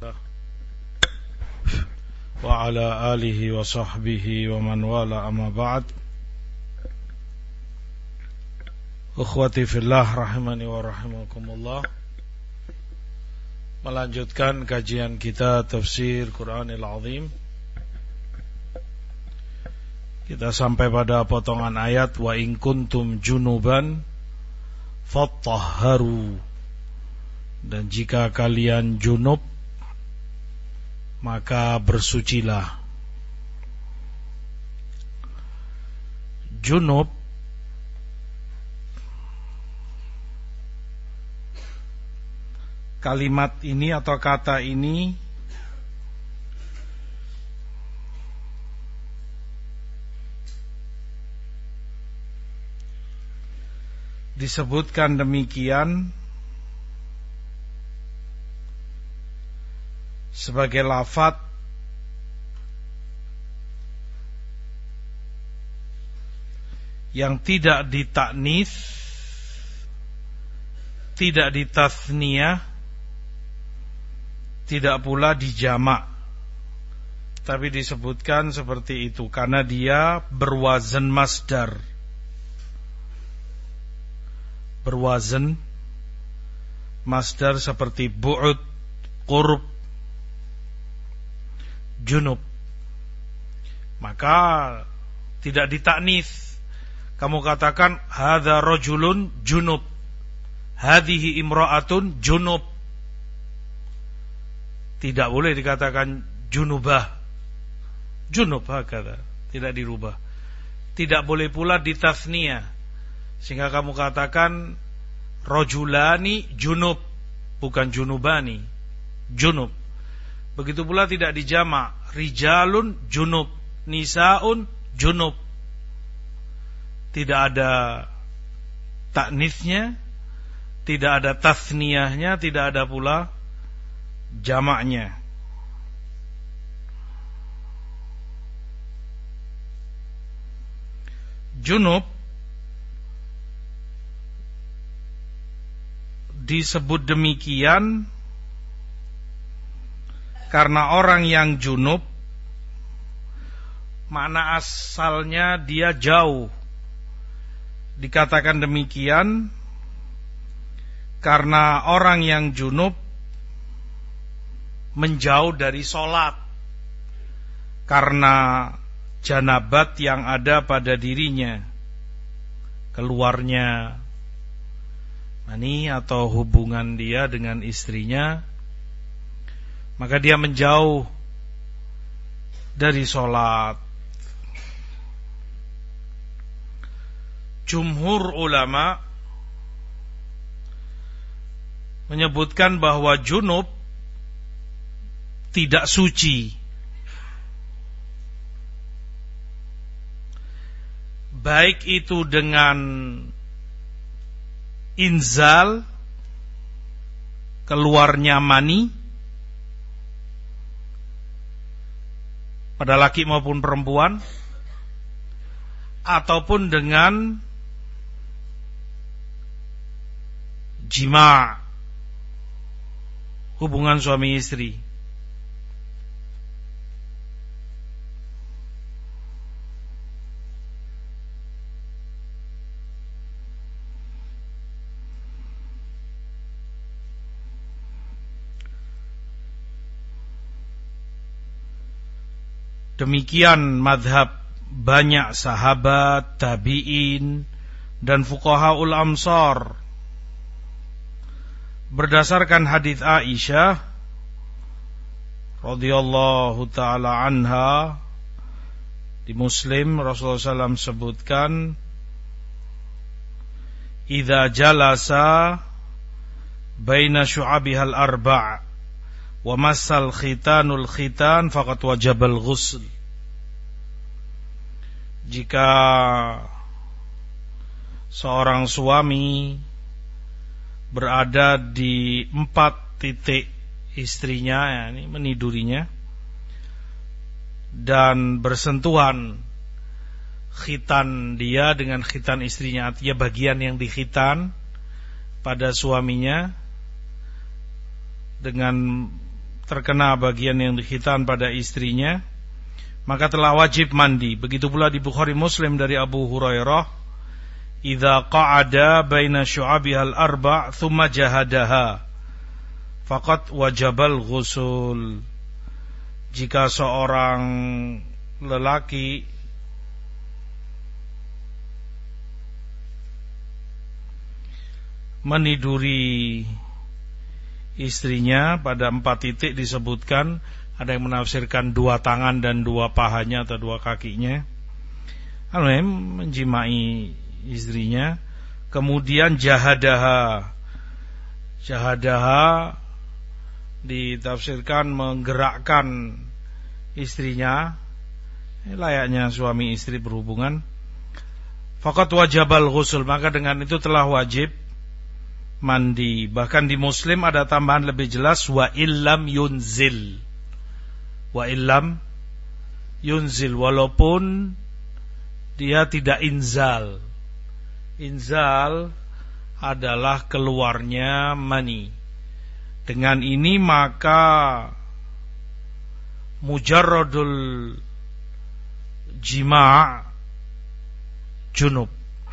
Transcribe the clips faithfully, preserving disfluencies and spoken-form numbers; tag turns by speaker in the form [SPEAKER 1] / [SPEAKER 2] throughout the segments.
[SPEAKER 1] wa ala alihi wa sahbihi wa man wala amma ba'd. Ukhwati fillah rahimani wa rahimakumullah. Melanjutkan kajian kita tafsir Quranil Azim. Kita sampai pada potongan ayat wa in kuntum junuban fattahharu. Dan jika kalian junub maka bersucilah. Junub kalimat ini atau kata ini disebutkan demikian sebagai lafadz yang tidak ditaknis, tidak ditasniyah, tidak pula dijamak, tapi disebutkan seperti itu karena dia berwazan masdar, berwazan masdar seperti bu'ud, qurb, junub. Maka tidak ditaknis. Kamu katakan hadza rajulun junub, hadhihi imra'atun junub. Tidak boleh dikatakan junubah, junub hakadha, tidak dirubah. Tidak boleh pula ditasniyah, sehingga kamu katakan rajulani junub, bukan junubani, junub. Begitu pula tidak dijamak, rijalun junub, nisaun junub. Tidak ada taknisnya, tidak ada tasniyahnya, tidak ada pula jamaknya. Junub disebut demikian karena orang yang junub makna asalnya dia jauh. Dikatakan demikian karena orang yang junub menjauh dari sholat karena janabat yang ada pada dirinya, keluarnya mani atau hubungan dia dengan istrinya, maka dia menjauh dari sholat. Jumhur ulama menyebutkan bahwa junub tidak suci, baik itu dengan inzal, keluarnya mani pada laki maupun perempuan, ataupun dengan jima', hubungan suami istri. Demikian madhab banyak sahabat, tabi'in, dan fuqahaul amsar. Berdasarkan hadis Aisyah radhiyallahu ta'ala anha, di Muslim Rasulullah shallallahu alaihi wasallam sebutkan, idza jalasa baina syu'abihal arba' wa massal khitanul khitan faqad wajabal ghusl. Jika seorang suami berada di empat titik istrinya, ya, ini menidurinya, dan bersentuhan khitan dia dengan khitan istrinya, artinya bagian yang dikhitan pada suaminya dengan terkena bagian yang dikhitan pada istrinya, maka telah wajib mandi. Begitu pula di Bukhari Muslim dari Abu Hurairah, idza qa'ada baina syu'abihal arba' thumma jahadaha faqad wajabal ghusl. Jika seorang lelaki meniduri istrinya pada empat titik disebutkan, ada yang menafsirkan dua tangan dan dua pahanya atau dua kakinya, alhamdulillah menjimai istrinya, kemudian jahadaha. Jahadaha ditafsirkan menggerakkan istrinya, layaknya suami istri berhubungan. Faqad wajabal ghusl, maka dengan itu telah wajib mandi. Bahkan di Muslim ada tambahan lebih jelas, wa illam yunzil. Wa illam yunzil, walaupun dia tidak inzal. Inzal adalah keluarnya mani. Dengan ini maka mujarradul jima' junub.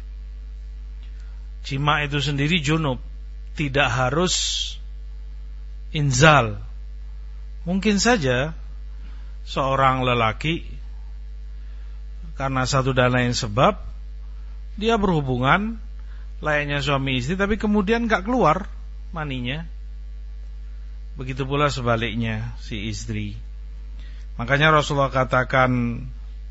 [SPEAKER 1] Jima' itu sendiri junub, tidak harus inzal. Mungkin saja seorang lelaki karena satu dan lain sebab dia berhubungan layaknya suami istri, tapi kemudian gak keluar maninya. Begitu pula sebaliknya si istri. Makanya Rasulullah katakan,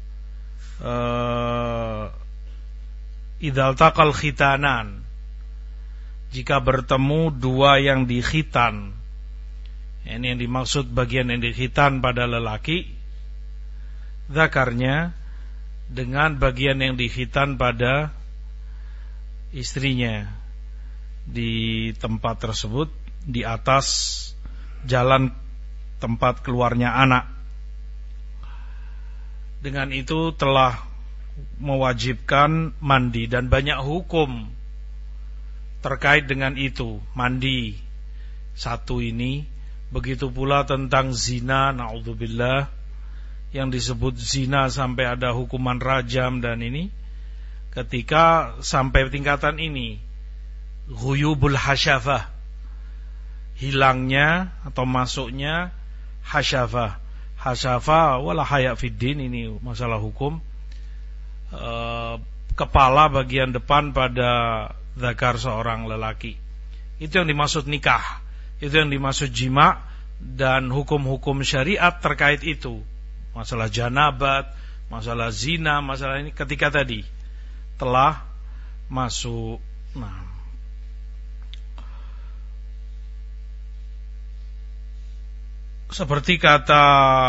[SPEAKER 1] uh, idzal taqal khitanan, jika bertemu dua yang dikhitan. Ini yang dimaksud bagian yang dikhitan pada lelaki, zakarnya, dengan bagian yang dikhitan pada istrinya di tempat tersebut, di atas jalan tempat keluarnya anak. Dengan itu telah mewajibkan mandi, dan banyak hukum terkait dengan itu, mandi satu ini. Begitu pula tentang zina, na'udzubillah, yang disebut zina sampai ada hukuman rajam, dan ini ketika sampai tingkatan ini, ghuyubul hasyafah, hilangnya atau masuknya hasyafah. Hasyafah wala haya fiddin, ini masalah hukum, e, kepala bagian depan pada zakar seorang lelaki. Itu yang dimaksud nikah, itu yang dimaksud jima, dan hukum-hukum syariat terkait itu. Masalah janabat, masalah zina, masalah ini ketika tadi telah masuk. Nah, seperti kata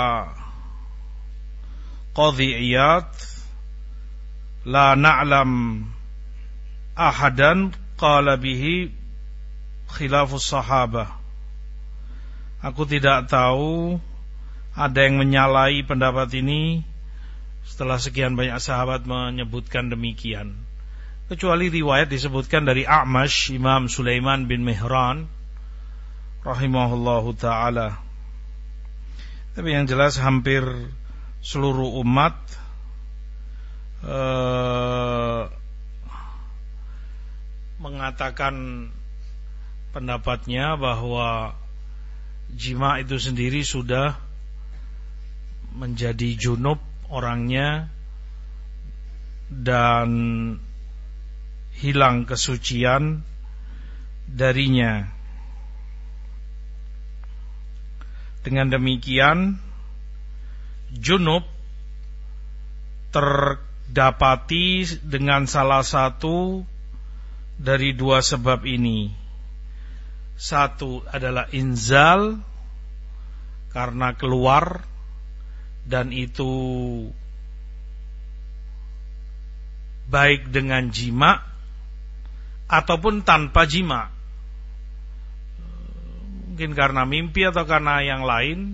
[SPEAKER 1] Qadhi Iyad, la na'lam ahadan qala bihi khilafus sahabah. Aku tidak tahu ada yang menyalahi pendapat ini setelah sekian banyak sahabat menyebutkan demikian, kecuali riwayat disebutkan dari A'mash, Imam Sulaiman bin Mihran rahimahullahu ta'ala. Tapi yang jelas hampir seluruh umat eh, mengatakan pendapatnya bahwa jima itu sendiri sudah menjadi junub orangnya dan hilang kesucian darinya. Dengan demikian, junub terdapati dengan salah satu dari dua sebab ini. Satu adalah inzal, karena keluar, dan itu baik dengan jima ataupun tanpa jima, mungkin karena mimpi atau karena yang lain.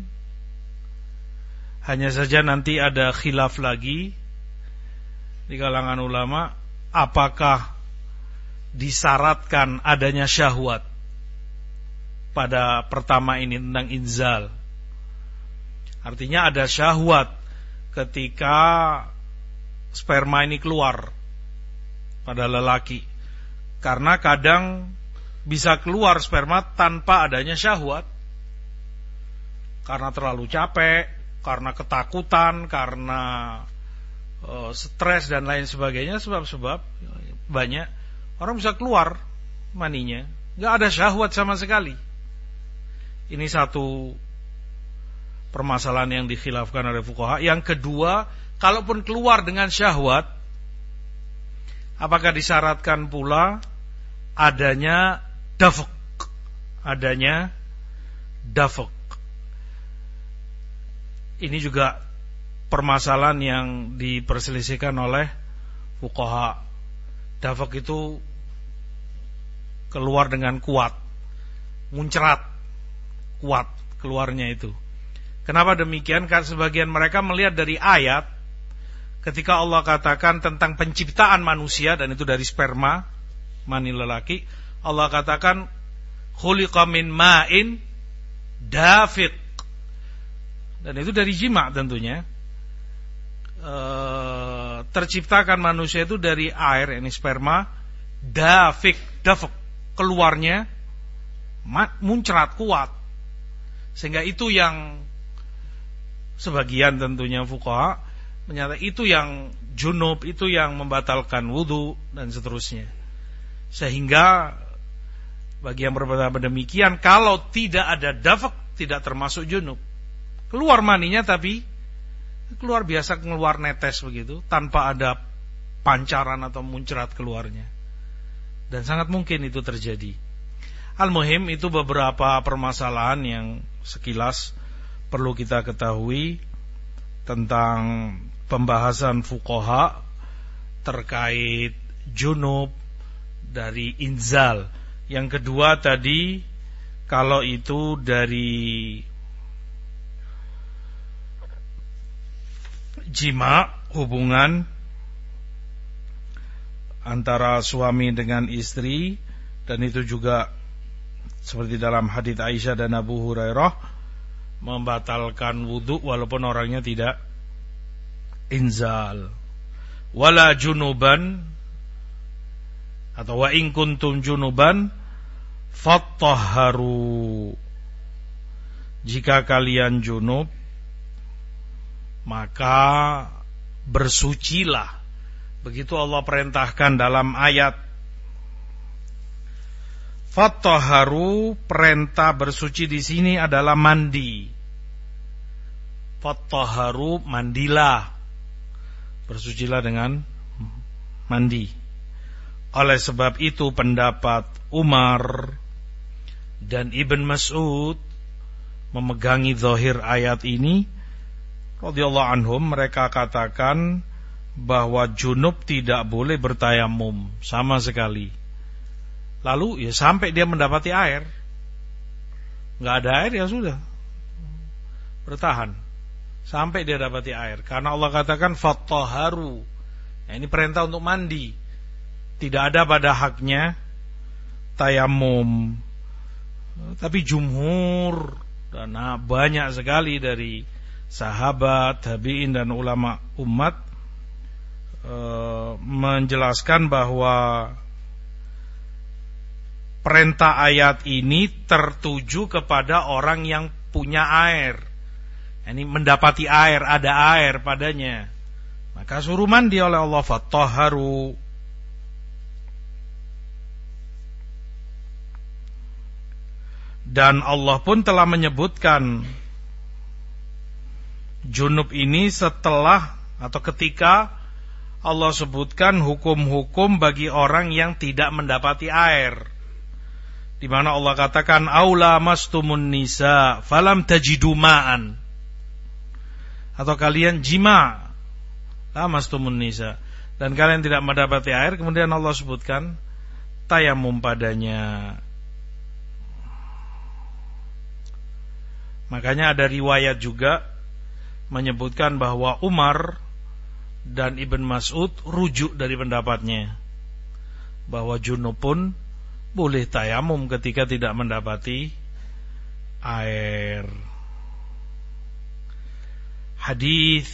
[SPEAKER 1] Hanya saja nanti ada khilaf lagi di kalangan ulama, apakah disyaratkan adanya syahwat pada pertama ini tentang inzal. Artinya ada syahwat ketika sperma ini keluar pada lelaki. Karena kadang bisa keluar sperma tanpa adanya syahwat. Karena terlalu capek, karena ketakutan, karena uh, stres dan lain sebagainya, sebab-sebab banyak orang bisa keluar maninya, nggak ada syahwat sama sekali. Ini satu permasalahan yang dikhilafkan oleh fuqaha. Yang kedua, kalaupun keluar dengan syahwat, apakah disyaratkan pula adanya dafq? Adanya dafq. Ini juga permasalahan yang diperselisihkan oleh fuqaha. Dafq itu keluar dengan kuat, muncrat, kuat keluarnya itu. Kenapa demikian? Karena sebagian mereka melihat dari ayat ketika Allah katakan tentang penciptaan manusia, dan itu dari sperma, mani lelaki. Allah katakan khuliqa min ma'in dafiq, dan itu dari jima tentunya. E, terciptakan manusia itu dari air, ini sperma, dafiq, dafiq, keluarnya muncrat, kuat. Sehingga itu yang sebagian tentunya fuqaha menyatakan itu yang junub, itu yang membatalkan wudu dan seterusnya. Sehingga bagi yang berpendapat demikian, kalau tidak ada dafq tidak termasuk junub. Keluar maninya tapi keluar biasa, keluar netes begitu, tanpa ada pancaran atau muncrat keluarnya. Dan sangat mungkin itu terjadi. Al-muhim, itu beberapa permasalahan yang sekilas perlu kita ketahui tentang pembahasan fuqaha terkait junub dari inzal. Yang kedua tadi, kalau itu dari jima, hubungan antara suami dengan istri, dan itu juga seperti dalam hadits Aisyah dan Abu Hurairah, membatalkan wudu walaupun orangnya tidak inzal. Wala junuban, atau wa in kuntum junuban fattahharu, jika kalian junub maka bersucilah. Begitu Allah perintahkan dalam ayat. Fattahharu, perintah bersuci di sini adalah mandi. Fattahharu, mandilah. Bersucilah dengan mandi. Oleh sebab itu pendapat Umar dan Ibn Mas'ud memegangi zahir ayat ini radhiyallahu anhum. Mereka katakan bahwa junub tidak boleh bertayamum sama sekali. Lalu ya sampai dia mendapati air. Nggak ada air ya sudah, bertahan sampai dia dapati air. Karena Allah katakan fattahharu. Nah, ini perintah untuk mandi. Tidak ada pada haknya tayamum. Tapi jumhur dan banyak sekali dari sahabat, tabi'in dan ulama umat e, menjelaskan bahwa perintah ayat ini tertuju kepada orang yang punya air. Ini mendapati air, ada air padanya, maka suruh mandi oleh Allah. Fattahharu. Dan Allah pun telah menyebutkan junub ini setelah atau ketika Allah sebutkan hukum-hukum bagi orang yang tidak mendapati air, di mana Allah katakan aula mastumun nisa falam tajidu ma'an, atau kalian jima la mastumun nisa dan kalian tidak mendapati air, kemudian Allah sebutkan tayamum padanya. Makanya ada riwayat juga menyebutkan bahwa Umar dan Ibn Mas'ud rujuk dari pendapatnya bahwa junub pun boleh tayamum ketika tidak mendapati air. hadis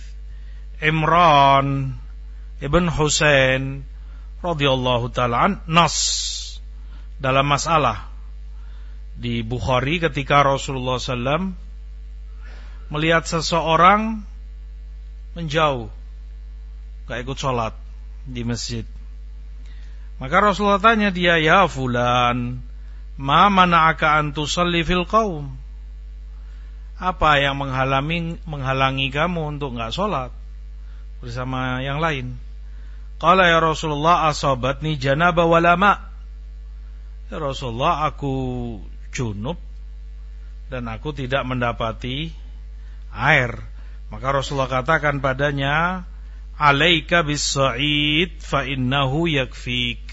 [SPEAKER 1] Imran ibn Husain radhiyallahu ta'ala an, nas dalam masalah di Bukhari ketika Rasulullah sallallahu alaihi wasallam melihat seseorang menjauh, gak ikut sholat di masjid. Maka Rasulullah tanya dia, ya fulan, ma mana'aka an tusalli fil qaum? Apa yang menghalangi menghalangi kamu untuk enggak sholat bersama yang lain? Qala ya Rasulullah, asabatni janaba wala ma. Ya Rasulullah, aku junub dan aku tidak mendapati air. Maka Rasulullah katakan padanya, alaika bis-sa'id fa innahu yakfik.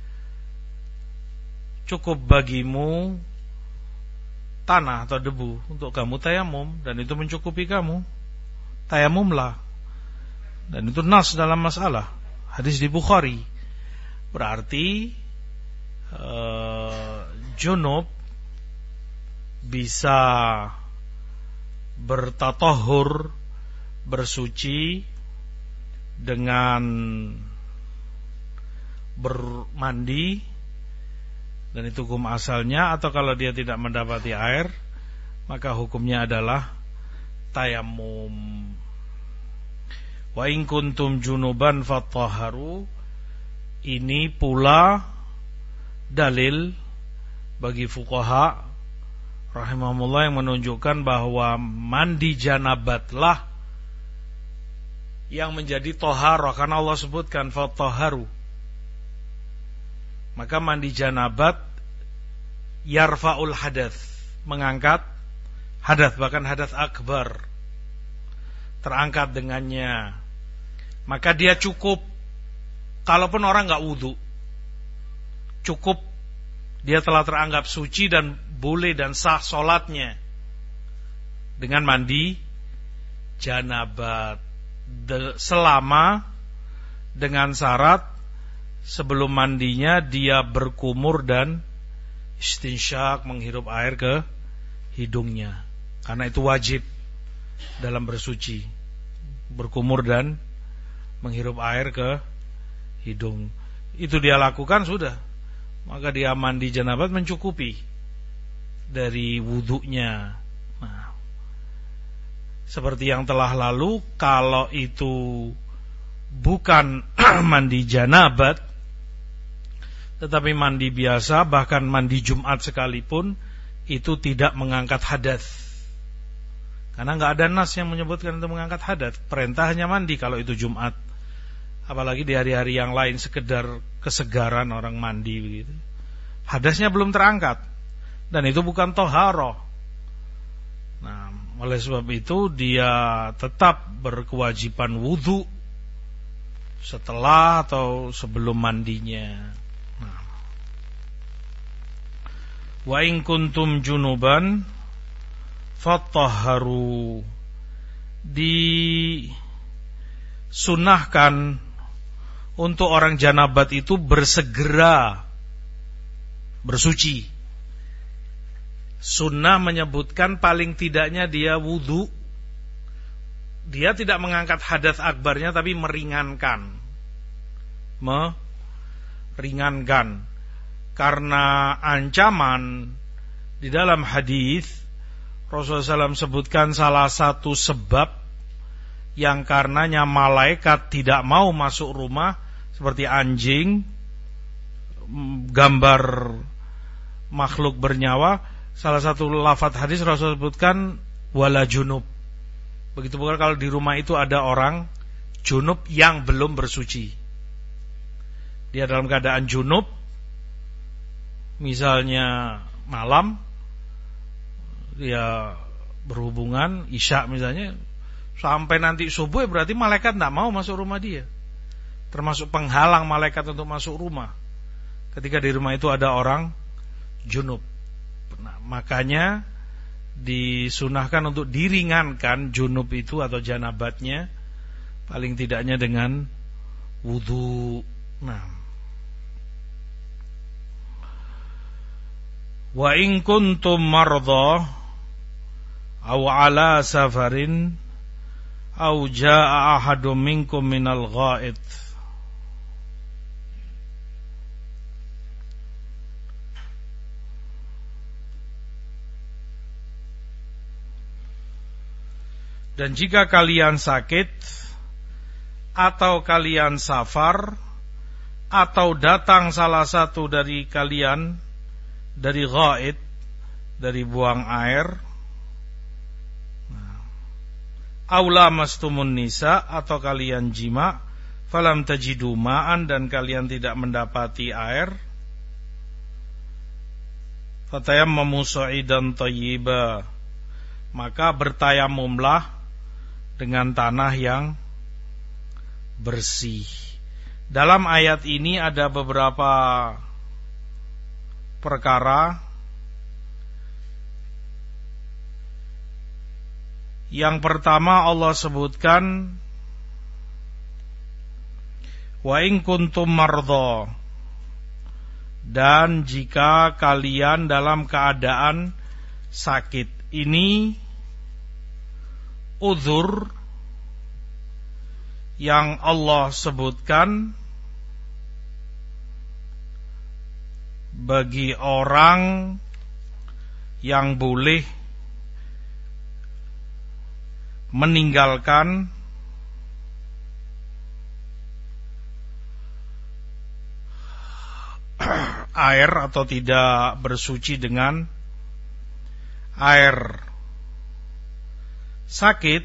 [SPEAKER 1] Cukup bagimu tanah atau debu untuk kamu tayamum, dan itu mencukupi kamu. Tayamumlah. Dan itu nas dalam masalah hadis di Bukhari. Berarti uh, junub bisa bertatahur, bersuci dengan bermandi, dan itu hukum asalnya. Atau kalau dia tidak mendapati air, maka hukumnya adalah tayamum. Wa in kuntum junuban fatahharu. Ini pula dalil bagi fuqaha rahimahumullah yang menunjukkan bahwa mandi janabatlah yang menjadi toharah, karena Allah sebutkan fatahharu. Maka mandi janabat yarfa'ul hadath, mengangkat hadath, bahkan hadath akbar, terangkat dengannya. Maka dia cukup, kalaupun orang gak wudu, cukup dia telah teranggap suci dan boleh dan sah solatnya dengan mandi janabat, selama dengan syarat sebelum mandinya dia berkumur dan istinsyak, menghirup air ke hidungnya, karena itu wajib dalam bersuci, berkumur dan menghirup air ke hidung. Itu dia lakukan, sudah, maka dia mandi janabat mencukupi dari wudunya. Nah, seperti yang telah lalu, kalau itu bukan mandi janabat tetapi mandi biasa, bahkan mandi Jumat sekalipun, itu tidak mengangkat hadas, karena nggak ada nas yang menyebutkan itu mengangkat hadas. Perintah hanya mandi kalau itu Jumat. Apalagi di hari-hari yang lain sekedar kesegaran orang mandi begitu, hadasnya belum terangkat, dan itu bukan toharoh. Nah, oleh sebab itu dia tetap berkewajiban wudu setelah atau sebelum mandinya. Nah, wa in kuntum junuban fatahharu, disunahkan untuk orang janabat itu bersegera bersuci. Sunnah menyebutkan paling tidaknya dia wudu, dia tidak mengangkat hadas akbarnya, tapi meringankan, meringankan, karena ancaman di dalam hadis Rasulullah shallallahu alaihi wasallam sebutkan salah satu sebab yang karenanya malaikat tidak mau masuk rumah, seperti anjing, gambar makhluk bernyawa. Salah satu lafaz hadis Rasul sebutkan wala junub. Begitu pula kalau di rumah itu ada orang junub yang belum bersuci, dia dalam keadaan junub, misalnya malam dia berhubungan isya misalnya, sampai nanti subuh, berarti malaikat tidak mau masuk rumah dia, termasuk penghalang malaikat untuk masuk rumah ketika di rumah itu ada orang junub. Nah, makanya disunahkan untuk diringankan junub itu atau janabatnya, paling tidaknya dengan wudu. Nah, wa in kuntum mardha aw ala safarin au jaa ahadum minkum minal ghaid. Dan jika kalian sakit atau kalian safar atau datang salah satu dari kalian dari ghaid, dari buang air, aula mastumun nisa, atau kalian jima, falam tajidu ma'an, dan kalian tidak mendapati air, fatayammamu sa'idan thayyiba, maka bertayamumlah dengan tanah yang bersih. Dalam ayat ini ada beberapa perkara. Yang pertama, Allah sebutkan wa in kuntum mardha, dan jika kalian dalam keadaan sakit. Ini uzur yang Allah sebutkan bagi orang yang boleh meninggalkan air atau tidak bersuci dengan air. Sakit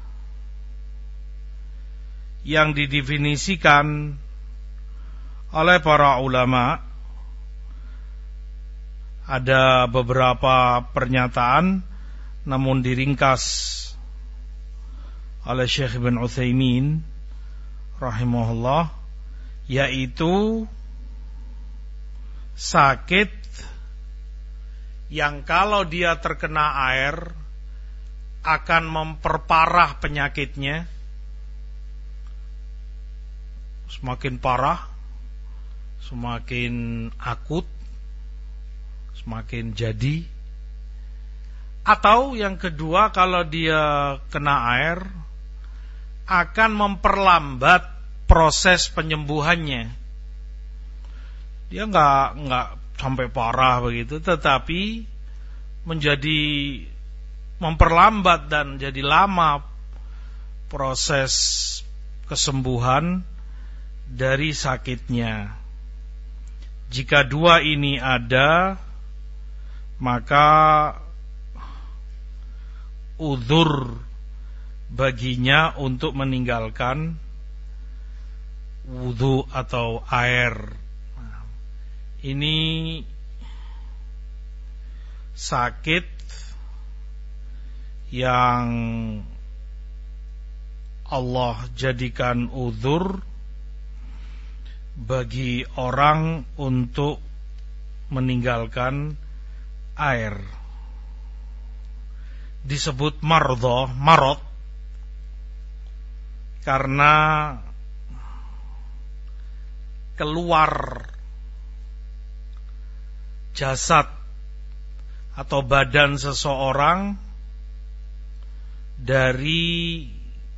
[SPEAKER 1] yang didefinisikan oleh para ulama, ada beberapa pernyataan, namun diringkas oleh Syekh Ibn Utsaimin rahimahullah, yaitu sakit yang kalau dia terkena air akan memperparah penyakitnya, semakin parah, semakin akut, semakin jadi. Atau yang kedua, kalau dia kena air akan memperlambat proses penyembuhannya. Dia nggak nggak sampai parah begitu, tetapi menjadi memperlambat dan jadi lama proses kesembuhan dari sakitnya. Jika dua ini ada, maka uzur baginya untuk meninggalkan wudu atau air. Ini sakit yang Allah jadikan uzur bagi orang untuk meninggalkan air. Disebut mardha, marad, karena keluar jasad atau badan seseorang dari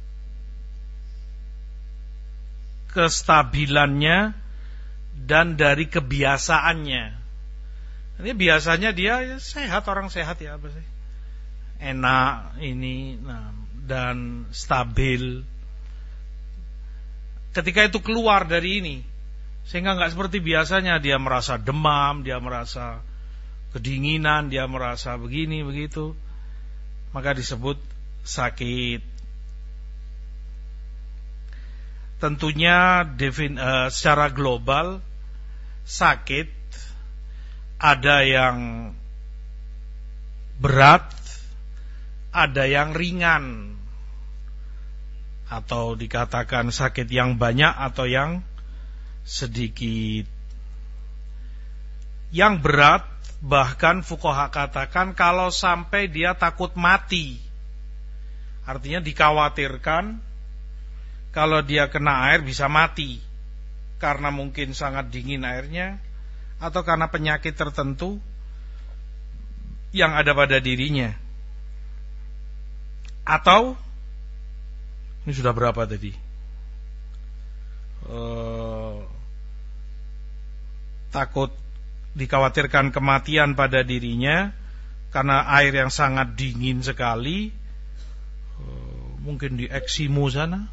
[SPEAKER 1] kestabilannya dan dari kebiasaannya. Ini biasanya dia sehat, orang sehat ya, apa sih? Enak ini, nah, dan stabil. Ketika itu keluar dari ini, sehingga nggak seperti biasanya, dia merasa demam, dia merasa kedinginan, dia merasa begini begitu, maka disebut sakit. Tentunya defin, uh, secara global sakit ada yang berat, ada yang ringan, atau dikatakan sakit yang banyak atau yang sedikit. Yang berat, bahkan fuqaha katakan kalau sampai dia takut mati, artinya dikhawatirkan kalau dia kena air bisa mati, karena mungkin sangat dingin airnya, atau karena penyakit tertentu yang ada pada dirinya. Atau Ini sudah berapa tadi? Uh, takut dikhawatirkan kematian pada dirinya karena air yang sangat dingin sekali, uh, mungkin di Eksimo sana,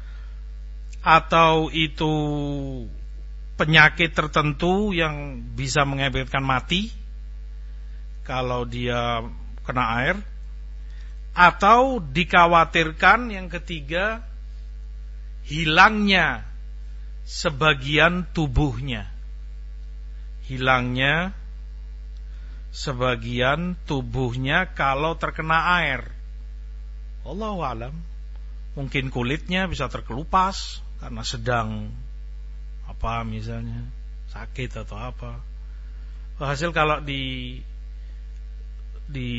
[SPEAKER 1] atau itu penyakit tertentu yang bisa mengakibatkan mati kalau dia kena air, atau dikhawatirkan yang ketiga hilangnya sebagian tubuhnya, hilangnya sebagian tubuhnya kalau terkena air. Allahu a'lam, mungkin kulitnya bisa terkelupas karena sedang apa misalnya sakit atau apa. Hasil kalau di di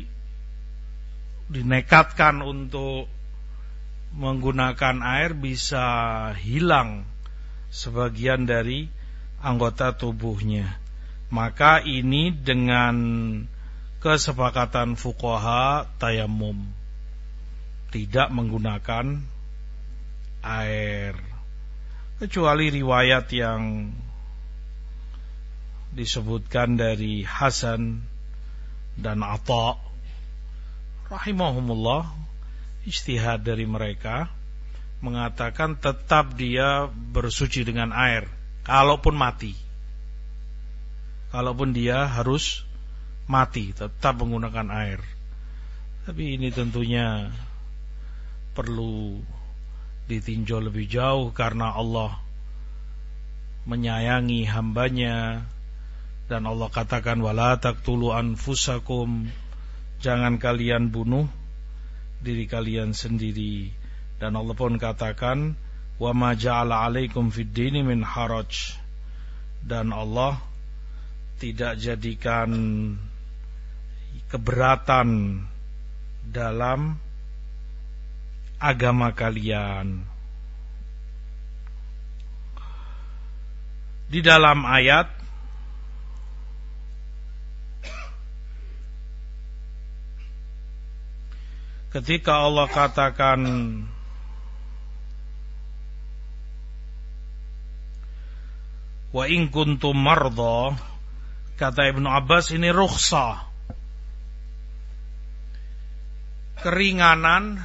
[SPEAKER 1] dinekatkan untuk menggunakan air bisa hilang sebagian dari anggota tubuhnya. Maka ini dengan kesepakatan fuqaha tayamum, tidak menggunakan air, kecuali riwayat yang disebutkan dari Hasan dan Atha rahimahumullah, ijtihad dari mereka, mengatakan tetap dia bersuci dengan air kalaupun mati, kalaupun dia harus mati tetap menggunakan air. Tapi ini tentunya perlu ditinjau lebih jauh karena Allah menyayangi hambanya, dan Allah katakan wala taqtulu anfusakum, jangan kalian bunuh diri kalian sendiri. Dan Allah pun katakan wa ma ja'ala 'alaikum fid dini min haraj, dan Allah tidak jadikan keberatan dalam agama kalian. Di dalam ayat ketika Allah katakan wa in kuntum mardha, kata Ibnu Abbas ini rukhsah, keringanan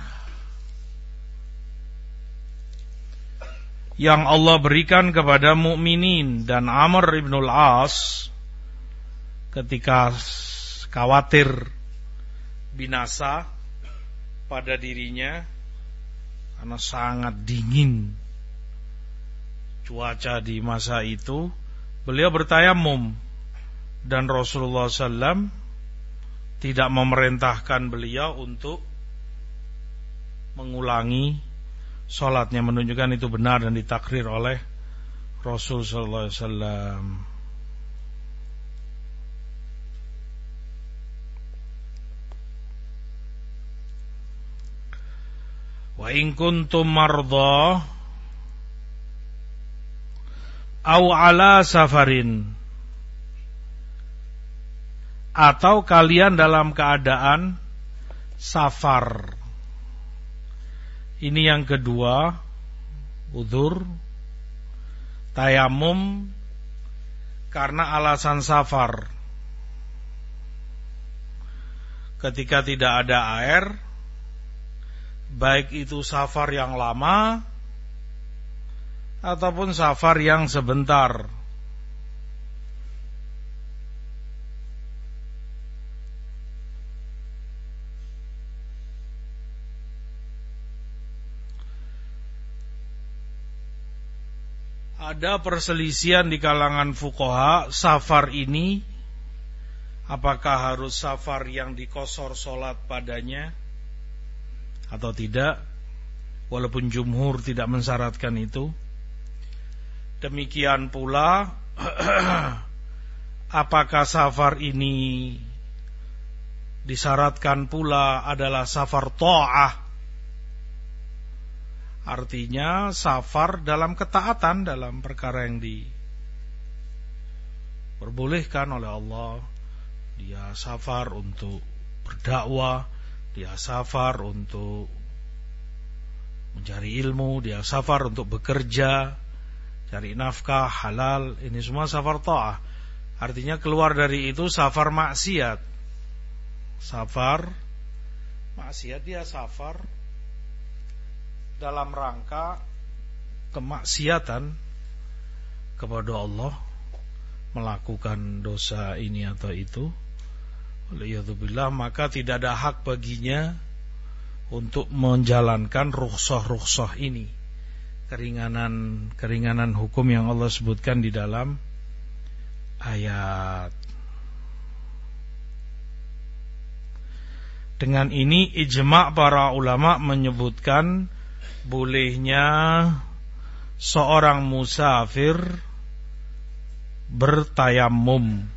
[SPEAKER 1] yang Allah berikan kepada mukminin. Dan Amr ibn al-As ketika khawatir binasa pada dirinya karena sangat dingin cuaca di masa itu, beliau bertayamum, dan Rasulullah sallallahu alaihi wasallam tidak memerintahkan beliau untuk mengulangi sholatnya, menunjukkan itu benar dan ditakrir oleh Rasul sallallahu alaihi wasallam. Wa in kuntum mardha aw ala safarin, atau kalian dalam keadaan safar. Ini yang kedua, udzur, tayamum karena alasan safar. Ketika tidak ada air, baik itu safar yang lama ataupun safar yang sebentar. Ada perselisihan di kalangan fuqaha, safar ini apakah harus safar yang dikosor sholat padanya atau tidak, walaupun jumhur tidak mensyaratkan itu. Demikian pula apakah safar ini disyaratkan pula adalah safar ta'ah, artinya safar dalam ketaatan, dalam perkara yang diperbolehkan oleh Allah. Dia safar untuk berdakwah, dia safar untuk mencari ilmu, dia safar untuk bekerja, cari nafkah halal, ini semua safar ta'ah. Artinya keluar dari itu safar maksiat. Safar maksiat, dia safar dalam rangka kemaksiatan kepada Allah, melakukan dosa ini atau itu, waliyadzubillah, maka tidak ada hak baginya untuk menjalankan rukhsah-rukhsah ini, keringanan-keringanan hukum yang Allah sebutkan di dalam ayat. Dengan ini ijma' para ulama menyebutkan bolehnya seorang musafir bertayamum.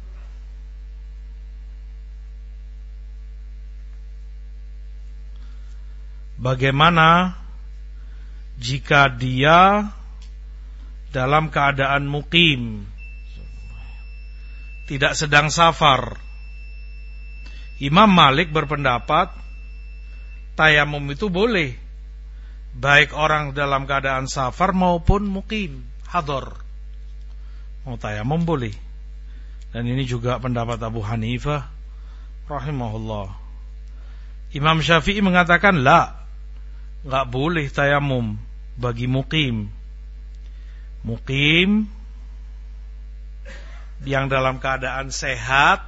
[SPEAKER 1] Bagaimana jika dia dalam keadaan mukim, tidak sedang safar? Imam Malik berpendapat tayamum itu boleh, baik orang dalam keadaan safar maupun mukim, hadar. Mau tayamum boleh. Dan ini juga pendapat Abu Hanifah rahimahullah. Imam Syafi'i mengatakan la, enggak boleh tayamum bagi mukim. Mukim yang dalam keadaan sehat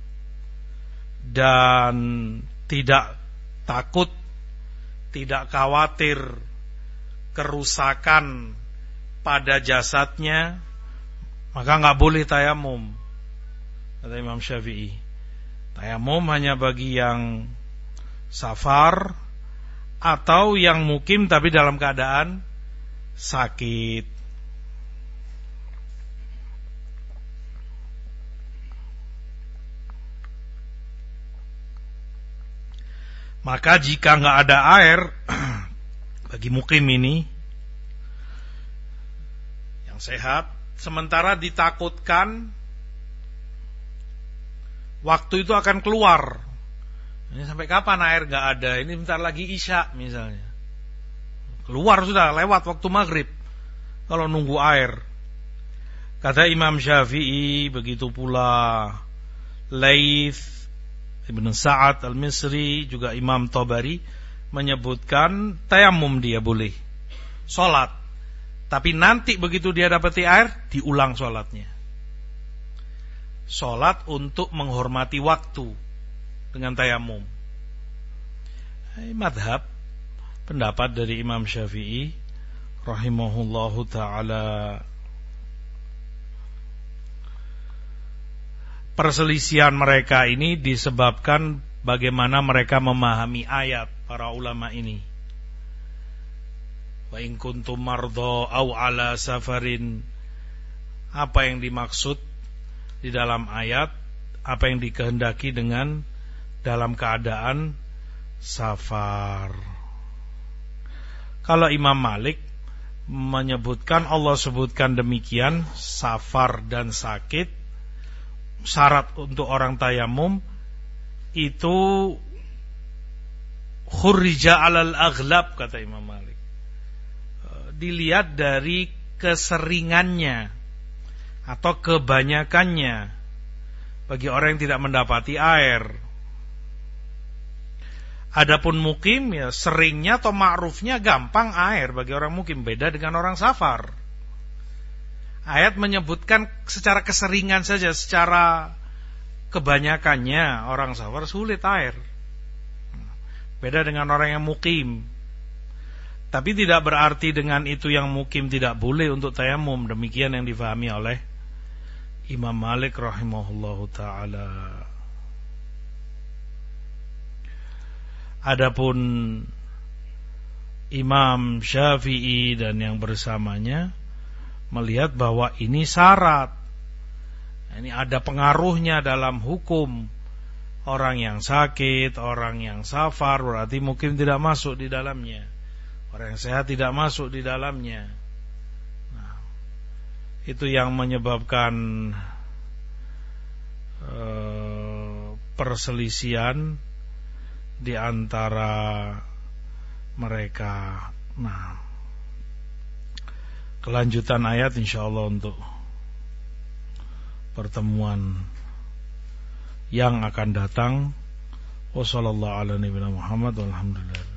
[SPEAKER 1] dan tidak takut, tidak khawatir kerusakan pada jasadnya, maka enggak boleh tayamum, kata Imam Syafi'i. Tayamum hanya bagi yang safar atau yang mukim tapi dalam keadaan sakit. Maka jika enggak ada air bagi mukim ini yang sehat, sementara ditakutkan waktu itu akan keluar. Ini sampai kapan air enggak ada? Ini bentar lagi isya misalnya. Keluar sudah, lewat waktu maghrib. Kalau nunggu air. Kata Imam Syafi'i, begitu pula Laits, Ibn Sa'ad Al-Misri, juga Imam Tabari menyebutkan tayamum dia boleh sholat, tapi nanti begitu dia dapati air diulang sholatnya. Sholat untuk menghormati waktu dengan tayamum. Madhab, pendapat dari Imam Syafi'i rahimahullahu ta'ala. Perselisihan mereka ini disebabkan bagaimana mereka memahami ayat para ulama ini. Wa in kuntum mardha aw ala safarin, apa yang dimaksud di dalam ayat, apa yang dikehendaki dengan dalam keadaan safar. Kalau Imam Malik menyebutkan, Allah sebutkan demikian, safar dan sakit, syarat untuk orang tayamum itu khurrija alal aghlab, kata Imam Malik. Dilihat dari keseringannya atau kebanyakannya bagi orang yang tidak mendapati air. Adapun mukim, ya seringnya atau ma'rufnya gampang air bagi orang mukim, beda dengan orang safar. Ayat menyebutkan secara keseringan saja, secara kebanyakannya orang safar sulit air. Beda dengan orang yang mukim. Tapi tidak berarti dengan itu yang mukim tidak boleh untuk tayamum. Demikian yang difahami oleh Imam Malik rahimahullahu ta'ala. Adapun Imam Syafi'i dan yang bersamanya melihat bahwa ini syarat, ini ada pengaruhnya dalam hukum. Orang yang sakit, orang yang safar, berarti mukim tidak masuk di dalamnya. Orang yang sehat tidak masuk di dalamnya. Nah, itu yang menyebabkan uh, perselisihan di antara mereka. Nah, kelanjutan ayat insyaallah untuk pertemuan yang akan datang. Wassallallahu ala nabiyina Muhammad walhamdulillah.